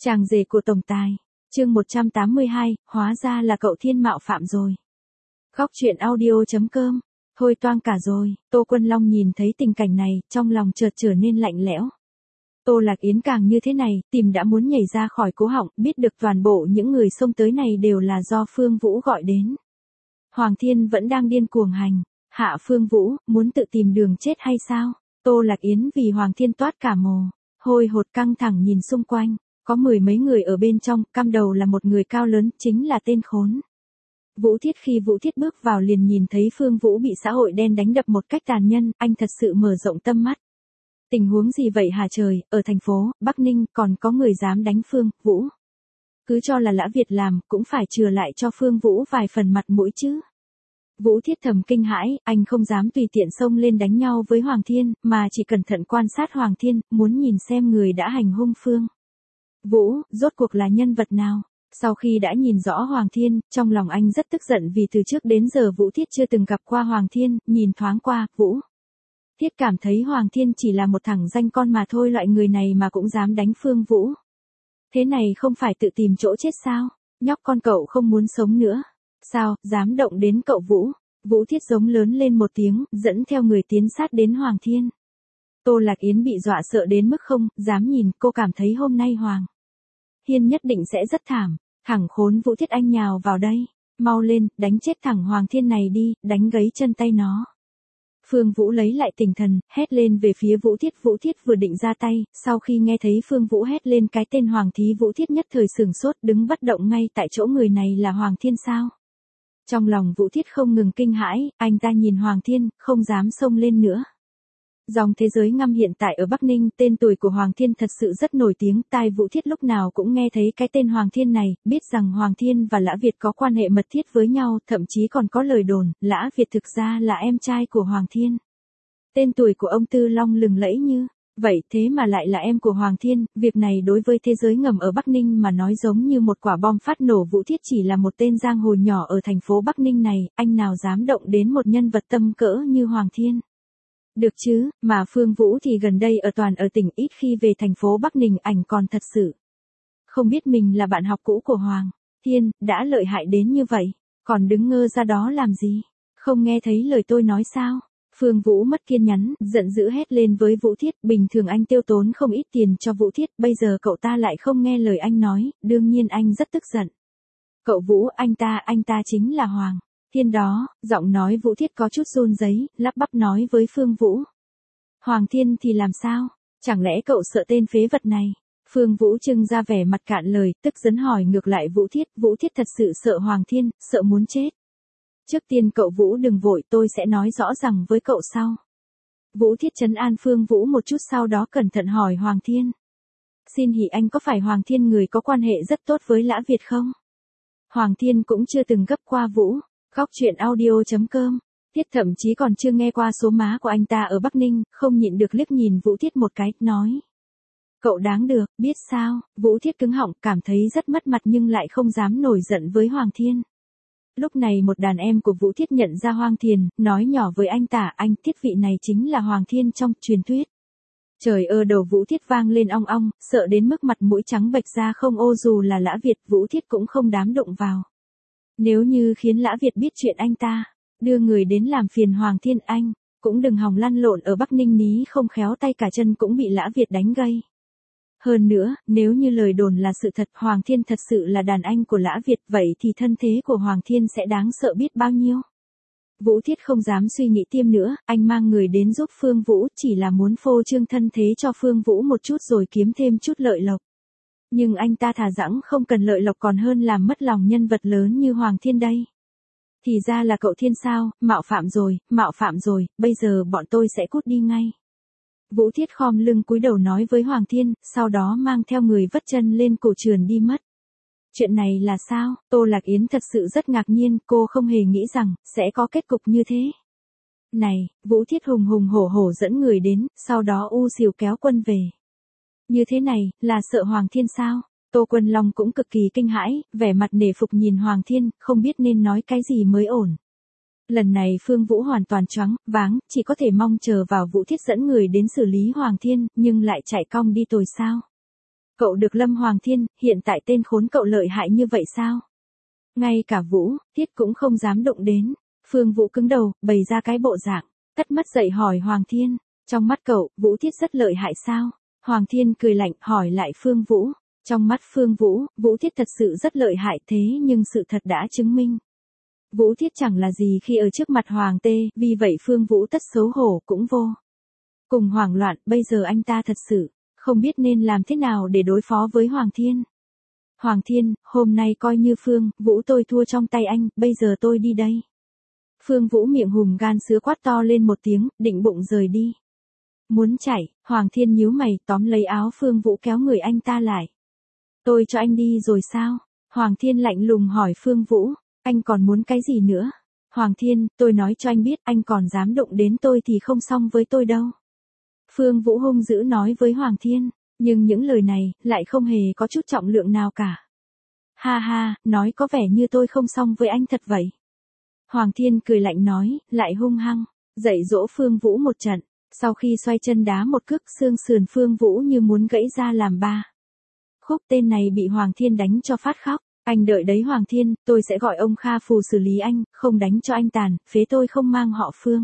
Chàng rể của tổng tài. Chương 182, hóa ra là cậu thiên mạo phạm rồi. Góc truyện audio.com. Thôi toang cả rồi. Tô Quân Long nhìn thấy tình cảnh này, trong lòng chợt trở nên lạnh lẽo. Tô Lạc Yến càng như thế này, tim đã muốn nhảy ra khỏi cổ họng, biết được toàn bộ những người xông tới này đều là do Phương Vũ gọi đến. Hoàng Thiên vẫn đang điên cuồng hành. Hạ Phương Vũ, muốn tự tìm đường chết hay sao? Tô Lạc Yến vì Hoàng Thiên toát cả mồ hôi hột, căng thẳng nhìn xung quanh. Có mười mấy người ở bên trong, cam đầu là một người cao lớn, chính là tên khốn. Vũ Thiết. Khi Vũ Thiết bước vào liền nhìn thấy Phương Vũ bị xã hội đen đánh đập một cách tàn nhẫn, anh thật sự mở rộng tâm mắt. Tình huống gì vậy hả trời, ở thành phố Bắc Ninh còn có người dám đánh Phương Vũ. Cứ cho là Lã Việt làm, cũng phải chừa lại cho Phương Vũ vài phần mặt mũi chứ. Vũ Thiết thầm kinh hãi, anh không dám tùy tiện xông lên đánh nhau với Hoàng Thiên, mà chỉ cẩn thận quan sát Hoàng Thiên, muốn nhìn xem người đã hành hung Phương Vũ, rốt cuộc là nhân vật nào. Sau khi đã nhìn rõ Hoàng Thiên, trong lòng anh rất tức giận vì từ trước đến giờ Vũ Thiết chưa từng gặp qua Hoàng Thiên, nhìn thoáng qua, Vũ Thiết cảm thấy Hoàng Thiên chỉ là một thằng danh con mà thôi, loại người này mà cũng dám đánh Phương Vũ. Thế này không phải tự tìm chỗ chết sao? Nhóc con cậu không muốn sống nữa. Sao, dám động đến cậu Vũ? Vũ Thiết giống lớn lên một tiếng, dẫn theo người tiến sát đến Hoàng Thiên. Tô Lạc Yến bị dọa sợ đến mức không dám nhìn, cô cảm thấy hôm nay Hoàng Thiên nhất định sẽ rất thảm. Thằng khốn Vũ Thiết, anh nhào vào đây. Mau lên, đánh chết thằng Hoàng Thiên này đi, đánh gãy chân tay nó. Phương Vũ lấy lại tinh thần, hét lên về phía Vũ Thiết. Vũ Thiết vừa định ra tay, sau khi nghe thấy Phương Vũ hét lên cái tên Hoàng Thí, Vũ Thiết nhất thời sửng sốt, đứng bất động ngay tại chỗ. Người này là Hoàng Thiên sao? Trong lòng Vũ Thiết không ngừng kinh hãi, anh ta nhìn Hoàng Thiên, không dám xông lên nữa. Dòng thế giới ngăm hiện tại ở Bắc Ninh, tên tuổi của Hoàng Thiên thật sự rất nổi tiếng, tai Vũ Thiết lúc nào cũng nghe thấy cái tên Hoàng Thiên này, biết rằng Hoàng Thiên và Lã Việt có quan hệ mật thiết với nhau, thậm chí còn có lời đồn, Lã Việt thực ra là em trai của Hoàng Thiên. Tên tuổi của ông Tư Long lừng lẫy như vậy, thế mà lại là em của Hoàng Thiên, việc này đối với thế giới ngầm ở Bắc Ninh mà nói giống như một quả bom phát nổ. Vũ Thiết chỉ là một tên giang hồ nhỏ ở thành phố Bắc Ninh này, anh nào dám động đến một nhân vật tầm cỡ như Hoàng Thiên. Được chứ, mà Phương Vũ thì gần đây toàn ở tỉnh, ít khi về thành phố Bắc Ninh, ảnh còn thật sự không biết mình là bạn học cũ của Hoàng Thiên, đã lợi hại đến như vậy, còn đứng ngơ ra đó làm gì, không nghe thấy lời tôi nói sao? Phương Vũ mất kiên nhẫn, giận dữ hét lên với Vũ Thiết, bình thường anh tiêu tốn không ít tiền cho Vũ Thiết, bây giờ cậu ta lại không nghe lời anh nói, đương nhiên anh rất tức giận. Cậu Vũ, anh ta chính là Hoàng Thiên đó. Giọng nói Vũ Thiết có chút run rẩy, lắp bắp nói với Phương Vũ. Hoàng Thiên thì làm sao? Chẳng lẽ cậu sợ tên phế vật này? Phương Vũ trưng ra vẻ mặt cạn lời, tức giận hỏi ngược lại Vũ Thiết. Vũ Thiết thật sự sợ Hoàng Thiên, sợ muốn chết. Trước tiên cậu Vũ đừng vội, tôi sẽ nói rõ ràng với cậu sau. Vũ Thiết trấn an Phương Vũ một chút, sau đó cẩn thận hỏi Hoàng Thiên. Xin hỉ anh có phải Hoàng Thiên người có quan hệ rất tốt với Lã Việt không? Hoàng Thiên cũng chưa từng gấp qua Vũ. Góc truyện audio.com. Thiết thậm chí còn chưa nghe qua số má của anh ta ở Bắc Ninh, không nhịn được liếc nhìn Vũ Thiết một cái, nói. Cậu đáng được, biết sao? Vũ Thiết cứng họng, cảm thấy rất mất mặt nhưng lại không dám nổi giận với Hoàng Thiên. Lúc này một đàn em của Vũ Thiết nhận ra Hoàng Thiên, nói nhỏ với anh ta, anh Thiết, vị này chính là Hoàng Thiên trong truyền thuyết. Trời ơi, đầu Vũ Thiết vang lên ong ong, sợ đến mức mặt mũi trắng bệch ra không ô, dù là Lã Việt Vũ Thiết cũng không dám đụng vào. Nếu như khiến Lã Việt biết chuyện anh ta đưa người đến làm phiền Hoàng Thiên, anh cũng đừng hòng lăn lộn ở Bắc Ninh, ní không khéo tay cả chân cũng bị Lã Việt đánh gãy. Hơn nữa, nếu như lời đồn là sự thật, Hoàng Thiên thật sự là đàn anh của Lã Việt, vậy thì thân thế của Hoàng Thiên sẽ đáng sợ biết bao nhiêu. Vũ Thiết không dám suy nghĩ thêm nữa, anh mang người đến giúp Phương Vũ, chỉ là muốn phô trương thân thế cho Phương Vũ một chút rồi kiếm thêm chút lợi lộc. Nhưng anh ta thà rằng không cần lợi lộc còn hơn làm mất lòng nhân vật lớn như Hoàng Thiên đây. Thì ra là cậu Thiên sao, mạo phạm rồi, bây giờ bọn tôi sẽ cút đi ngay. Vũ Thiết khom lưng cúi đầu nói với Hoàng Thiên, sau đó mang theo người vất chân lên cổ trườn đi mất. Chuyện này là sao? Tô Lạc Yến thật sự rất ngạc nhiên, cô không hề nghĩ rằng sẽ có kết cục như thế. Này, Vũ Thiết hùng hùng hổ hổ dẫn người đến, sau đó u xìu kéo quân về. Như thế này, là sợ Hoàng Thiên sao? Tô Quân Long cũng cực kỳ kinh hãi, vẻ mặt nể phục nhìn Hoàng Thiên, không biết nên nói cái gì mới ổn. Lần này Phương Vũ hoàn toàn choáng váng, chỉ có thể mong chờ vào Vũ Thiết dẫn người đến xử lý Hoàng Thiên, nhưng lại chạy cong đi tồi sao? Cậu được Lâm Hoàng Thiên, hiện tại tên khốn cậu lợi hại như vậy sao? Ngay cả Vũ Thiết cũng không dám đụng đến. Phương Vũ cứng đầu, bày ra cái bộ dạng, tất mắt dậy hỏi Hoàng Thiên, trong mắt cậu, Vũ Thiết rất lợi hại sao? Hoàng Thiên cười lạnh, hỏi lại Phương Vũ. Trong mắt Phương Vũ, Vũ Thiết thật sự rất lợi hại thế nhưng sự thật đã chứng minh. Vũ Thiết chẳng là gì khi ở trước mặt Hoàng Tê, vì vậy Phương Vũ tất xấu hổ cũng vô cùng hoảng loạn, bây giờ anh ta thật sự không biết nên làm thế nào để đối phó với Hoàng Thiên. Hoàng Thiên, hôm nay coi như Phương Vũ tôi thua trong tay anh, bây giờ tôi đi đây. Phương Vũ miệng hùm gan sứa quát to lên một tiếng, định bụng rời đi. Muốn chạy, Hoàng Thiên nhíu mày tóm lấy áo Phương Vũ kéo người anh ta lại. Tôi cho anh đi rồi sao? Hoàng Thiên lạnh lùng hỏi Phương Vũ, anh còn muốn cái gì nữa? Hoàng Thiên, tôi nói cho anh biết anh còn dám đụng đến tôi thì không xong với tôi đâu. Phương Vũ hung dữ nói với Hoàng Thiên, nhưng những lời này lại không hề có chút trọng lượng nào cả. Ha ha, nói có vẻ như tôi không xong với anh thật vậy. Hoàng Thiên cười lạnh nói, lại hung hăng dạy dỗ Phương Vũ một trận, sau khi xoay chân đá một cước xương sườn Phương Vũ như muốn gãy ra làm ba khúc. Tên này bị Hoàng Thiên đánh cho phát khóc. Anh đợi đấy Hoàng Thiên, tôi sẽ gọi ông Kha Phù xử lý anh, không đánh cho anh tàn, phế tôi không mang họ Phương.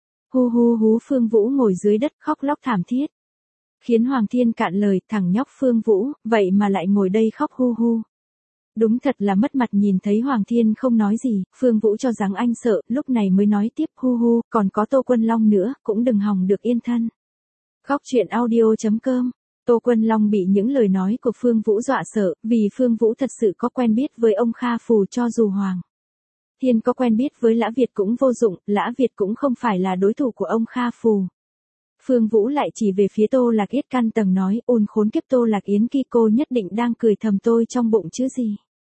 Hu hu hú Phương Vũ ngồi dưới đất khóc lóc thảm thiết. Khiến Hoàng Thiên cạn lời, thằng nhóc Phương Vũ, vậy mà lại ngồi đây khóc hu hu. Đúng thật là mất mặt. Nhìn thấy Hoàng Thiên không nói gì, Phương Vũ cho rằng anh sợ, lúc này mới nói tiếp hu hu, còn có Tô Quân Long nữa, cũng đừng hòng được yên thân. Góc truyện audio.com. Tô Quân Long bị những lời nói của Phương Vũ dọa sợ, vì Phương Vũ thật sự có quen biết với ông Kha Phù, cho dù Hoàng Thiên có quen biết với Lã Việt cũng vô dụng, Lã Việt cũng không phải là đối thủ của ông Kha Phù. Phương Vũ lại chỉ về phía Tô Lạc Yết căn tầng nói, ôn khốn kiếp Tô Lạc Yến kia, cô nhất định đang cười thầm tôi trong bụng chứ gì.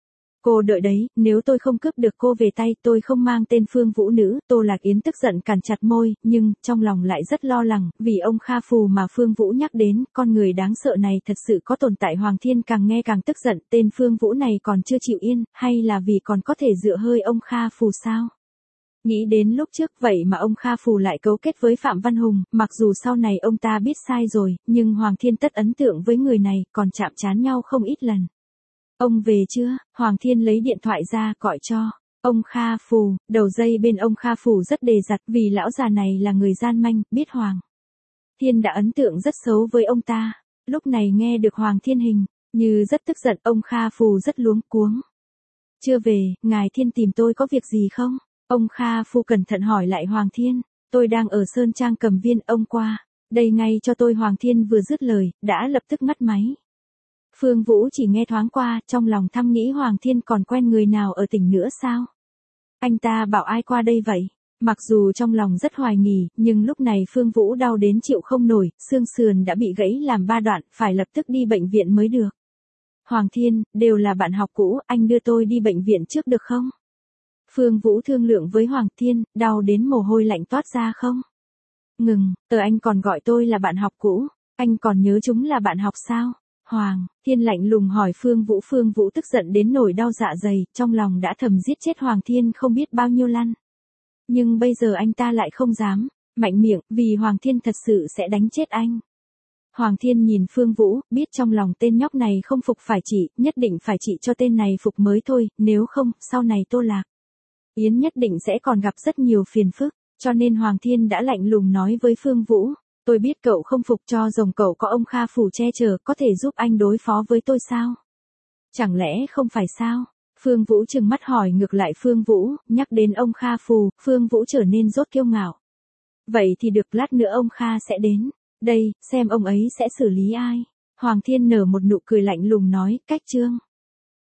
Cô đợi đấy, nếu tôi không cướp được cô về tay, tôi không mang tên Phương Vũ nữ. Tô Lạc Yến tức giận cắn chặt môi, nhưng trong lòng lại rất lo lắng, vì ông Kha Phù mà Phương Vũ nhắc đến, con người đáng sợ này thật sự có tồn tại. Hoàng Thiên càng nghe càng tức giận, tên Phương Vũ này còn chưa chịu yên, hay là vì còn có thể dựa hơi ông Kha Phù sao? Nghĩ đến lúc trước vậy mà ông Kha Phù lại cấu kết với Phạm Văn Hùng, mặc dù sau này ông ta biết sai rồi, nhưng Hoàng Thiên tất ấn tượng với người này, còn chạm trán nhau không ít lần. Ông về chưa? Hoàng Thiên lấy điện thoại ra gọi cho ông Kha Phù. Đầu dây bên ông Kha Phù rất dè dặt, vì lão già này là người gian manh, biết Hoàng Thiên đã ấn tượng rất xấu với ông ta. Lúc này nghe được Hoàng Thiên hình như rất tức giận, ông Kha Phù rất luống cuống. Chưa về, ngài Thiên tìm tôi có việc gì không? Ông Kha Phù cẩn thận hỏi lại Hoàng Thiên. Tôi đang ở Sơn Trang Cầm Viên, ông qua đây ngay cho tôi. Hoàng Thiên vừa dứt lời, đã lập tức ngắt máy. Phương Vũ chỉ nghe thoáng qua, trong lòng thầm nghĩ Hoàng Thiên còn quen người nào ở tỉnh nữa sao? Anh ta bảo ai qua đây vậy? Mặc dù trong lòng rất hoài nghi, nhưng lúc này Phương Vũ đau đến chịu không nổi, xương sườn đã bị gãy làm 3 đoạn, phải lập tức đi bệnh viện mới được. Hoàng Thiên, đều là bạn học cũ, anh đưa tôi đi bệnh viện trước được không? Phương Vũ thương lượng với Hoàng Thiên, đau đến mồ hôi lạnh toát ra không? Ngừng, anh còn gọi tôi là bạn học cũ, anh còn nhớ chúng là bạn học sao? Hoàng Thiên lạnh lùng hỏi Phương Vũ. Phương Vũ tức giận đến nổi đau dạ dày, trong lòng đã thầm giết chết Hoàng Thiên không biết bao nhiêu lần. Nhưng bây giờ anh ta lại không dám mạnh miệng, vì Hoàng Thiên thật sự sẽ đánh chết anh. Hoàng Thiên nhìn Phương Vũ, biết trong lòng tên nhóc này không phục phải trị, nhất định phải trị cho tên này phục mới thôi, nếu không, sau này Tô Lạc Yến nhất định sẽ còn gặp rất nhiều phiền phức, cho nên Hoàng Thiên đã lạnh lùng nói với Phương Vũ. Tôi biết cậu không phục, cho rồng cậu có ông Kha Phù che chở, có thể giúp anh đối phó với tôi sao? Chẳng lẽ không phải sao? Phương Vũ trừng mắt hỏi ngược lại Phương Vũ, nhắc đến ông Kha Phù, Phương Vũ trở nên rốt kiêu ngạo. Vậy thì được, lát nữa ông Kha sẽ đến đây, xem ông ấy sẽ xử lý ai. Hoàng Thiên nở một nụ cười lạnh lùng nói, cách trương.